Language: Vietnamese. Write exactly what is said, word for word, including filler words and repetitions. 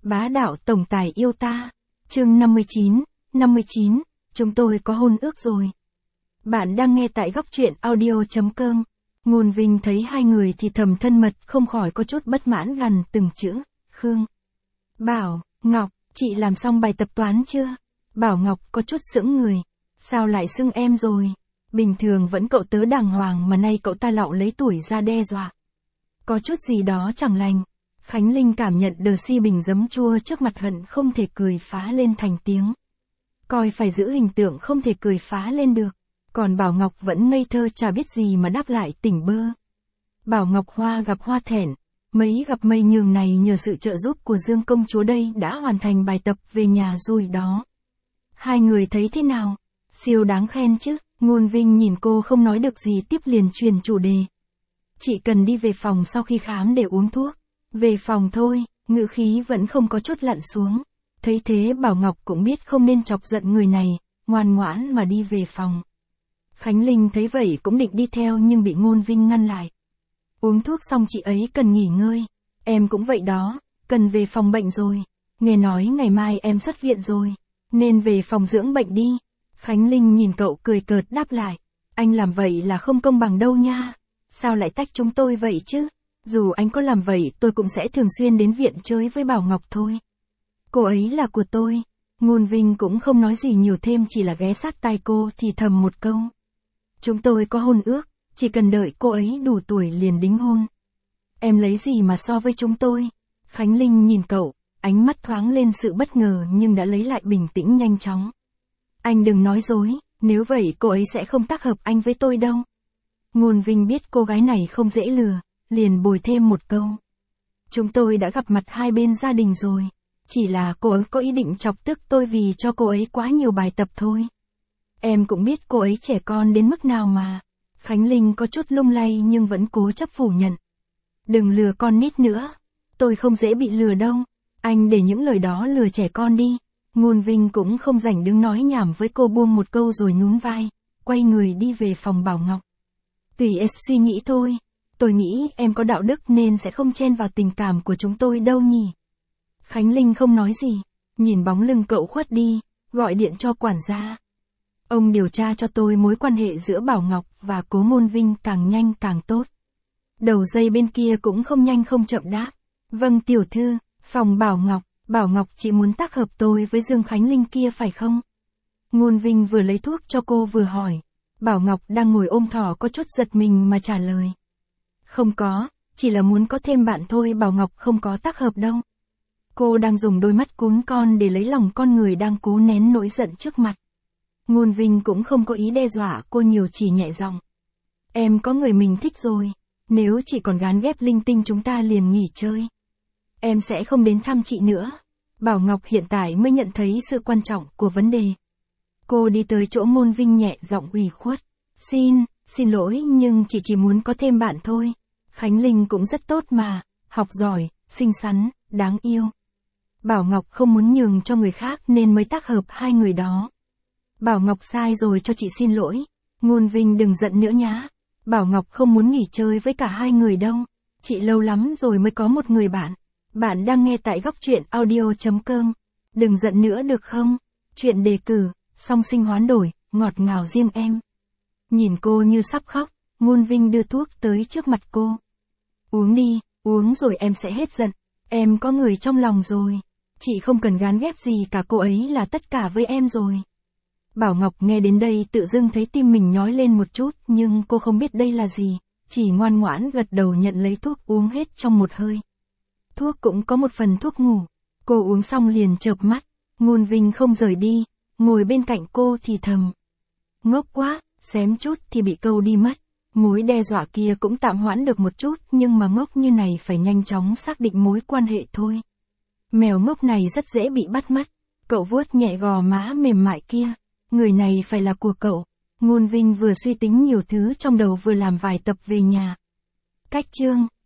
Bá đạo tổng tài yêu ta. Chương năm mươi chín, năm mươi chín, chúng tôi có hôn ước rồi. Bạn đang nghe tại góc truyện audio.com. Ngôn Vinh thấy hai người thì thầm thân mật, không khỏi có chút bất mãn gằn từng chữ. Khương. Bảo, Ngọc, chị làm xong bài tập toán chưa? Bảo Ngọc có chút sững người. Sao lại xưng em rồi? Bình thường vẫn cậu tớ đàng hoàng mà nay cậu ta lạo lấy tuổi ra đe dọa. Có chút gì đó chẳng lành. Khánh Linh cảm nhận đờ si bình giấm chua trước mặt hận không thể cười phá lên thành tiếng. Coi phải giữ hình tượng không thể cười phá lên được. Còn Bảo Ngọc vẫn ngây thơ chả biết gì mà đáp lại tỉnh bơ. Bảo Ngọc hoa gặp hoa thẹn. Mấy gặp mây nhường này nhờ sự trợ giúp của Dương công chúa đây đã hoàn thành bài tập về nhà rồi đó. Hai người thấy thế nào? Siêu đáng khen chứ. Ngôn Vinh nhìn cô không nói được gì tiếp liền truyền chủ đề. Chị cần đi về phòng sau khi khám để uống thuốc. Về phòng thôi, ngữ khí vẫn không có chút lặn xuống. Thấy thế Bảo Ngọc cũng biết không nên chọc giận người này, ngoan ngoãn mà đi về phòng. Khánh Linh thấy vậy cũng định đi theo nhưng bị Ngôn Vinh ngăn lại. Uống thuốc xong chị ấy cần nghỉ ngơi. Em cũng vậy đó, cần về phòng bệnh rồi. Nghe nói ngày mai em xuất viện rồi, nên về phòng dưỡng bệnh đi. Khánh Linh nhìn cậu cười cợt đáp lại. Anh làm vậy là không công bằng đâu nha. Sao lại tách chúng tôi vậy chứ? Dù anh có làm vậy tôi cũng sẽ thường xuyên đến viện chơi với Bảo Ngọc thôi. Cô ấy là của tôi. Ngôn Vinh cũng không nói gì nhiều thêm, chỉ là ghé sát tai cô thì thầm một câu. Chúng tôi có hôn ước, chỉ cần đợi cô ấy đủ tuổi liền đính hôn. Em lấy gì mà so với chúng tôi? Khánh Linh nhìn cậu, ánh mắt thoáng lên sự bất ngờ nhưng đã lấy lại bình tĩnh nhanh chóng. Anh đừng nói dối, nếu vậy cô ấy sẽ không tác hợp anh với tôi đâu. Ngôn Vinh biết cô gái này không dễ lừa, liền bồi thêm một câu. Chúng tôi đã gặp mặt hai bên gia đình rồi. Chỉ là cô ấy có ý định chọc tức tôi vì cho cô ấy quá nhiều bài tập thôi. Em cũng biết cô ấy trẻ con đến mức nào mà. Khánh Linh có chút lung lay nhưng vẫn cố chấp phủ nhận. Đừng lừa con nít nữa. Tôi không dễ bị lừa đâu. Anh để những lời đó lừa trẻ con đi. Ngôn Vinh cũng không rảnh đứng nói nhảm với cô, buông một câu rồi nhún vai, quay người đi về phòng Bảo Ngọc. Tùy em suy nghĩ thôi. Tôi nghĩ em có đạo đức nên sẽ không chen vào tình cảm của chúng tôi đâu nhỉ. Khánh Linh không nói gì, nhìn bóng lưng cậu khuất đi, gọi điện cho quản gia. Ông điều tra cho tôi mối quan hệ giữa Bảo Ngọc và Cố Ngôn Vinh càng nhanh càng tốt. Đầu dây bên kia cũng không nhanh không chậm đáp. Vâng tiểu thư, phòng Bảo Ngọc, Bảo Ngọc chị muốn tác hợp tôi với Dương Khánh Linh kia phải không? Ngôn Vinh vừa lấy thuốc cho cô vừa hỏi. Bảo Ngọc đang ngồi ôm thỏ có chút giật mình mà trả lời. Không có, chỉ là muốn có thêm bạn thôi. Bảo Ngọc không có tác hợp đâu. Cô đang dùng đôi mắt cún con để lấy lòng con người đang cố nén nỗi giận trước mặt. Ngôn Vinh cũng không có ý đe dọa cô nhiều, chỉ nhẹ giọng. Em có người mình thích rồi. Nếu chị còn gán ghép linh tinh chúng ta liền nghỉ chơi. Em sẽ không đến thăm chị nữa. Bảo Ngọc hiện tại mới nhận thấy sự quan trọng của vấn đề. Cô đi tới chỗ Ngôn Vinh nhẹ giọng ủy khuất. Xin, xin lỗi nhưng chị chỉ muốn có thêm bạn thôi. Khánh Linh cũng rất tốt mà, học giỏi, xinh xắn, đáng yêu. Bảo Ngọc không muốn nhường cho người khác nên mới tác hợp hai người đó. Bảo Ngọc sai rồi, cho chị xin lỗi. Ngôn Vinh đừng giận nữa nhá. Bảo Ngọc không muốn nghỉ chơi với cả hai người đâu. Chị lâu lắm rồi mới có một người bạn. Bạn đang nghe tại góc truyện audio.com. Đừng giận nữa được không? Chuyện đề cử, song sinh hoán đổi, ngọt ngào riêng em. Nhìn cô như sắp khóc, Ngôn Vinh đưa thuốc tới trước mặt cô. Uống đi, uống rồi em sẽ hết giận. Em có người trong lòng rồi. Chị không cần gán ghép gì cả, cô ấy là tất cả với em rồi. Bảo Ngọc nghe đến đây tự dưng thấy tim mình nhói lên một chút, nhưng cô không biết đây là gì, chỉ ngoan ngoãn gật đầu nhận lấy thuốc uống hết trong một hơi. Thuốc cũng có một phần thuốc ngủ. Cô uống xong liền chợp mắt. Ngôn Vinh không rời đi, ngồi bên cạnh cô thì thầm. Ngốc quá, xém chút thì bị câu đi mất. Mối đe dọa kia cũng tạm hoãn được một chút, nhưng mà ngốc như này phải nhanh chóng xác định mối quan hệ thôi. Mèo ngốc này rất dễ bị bắt mất. Cậu vuốt nhẹ gò má mềm mại kia. Người này phải là của cậu. Ngôn Vinh vừa suy tính nhiều thứ trong đầu vừa làm vài tập về nhà. Cách chương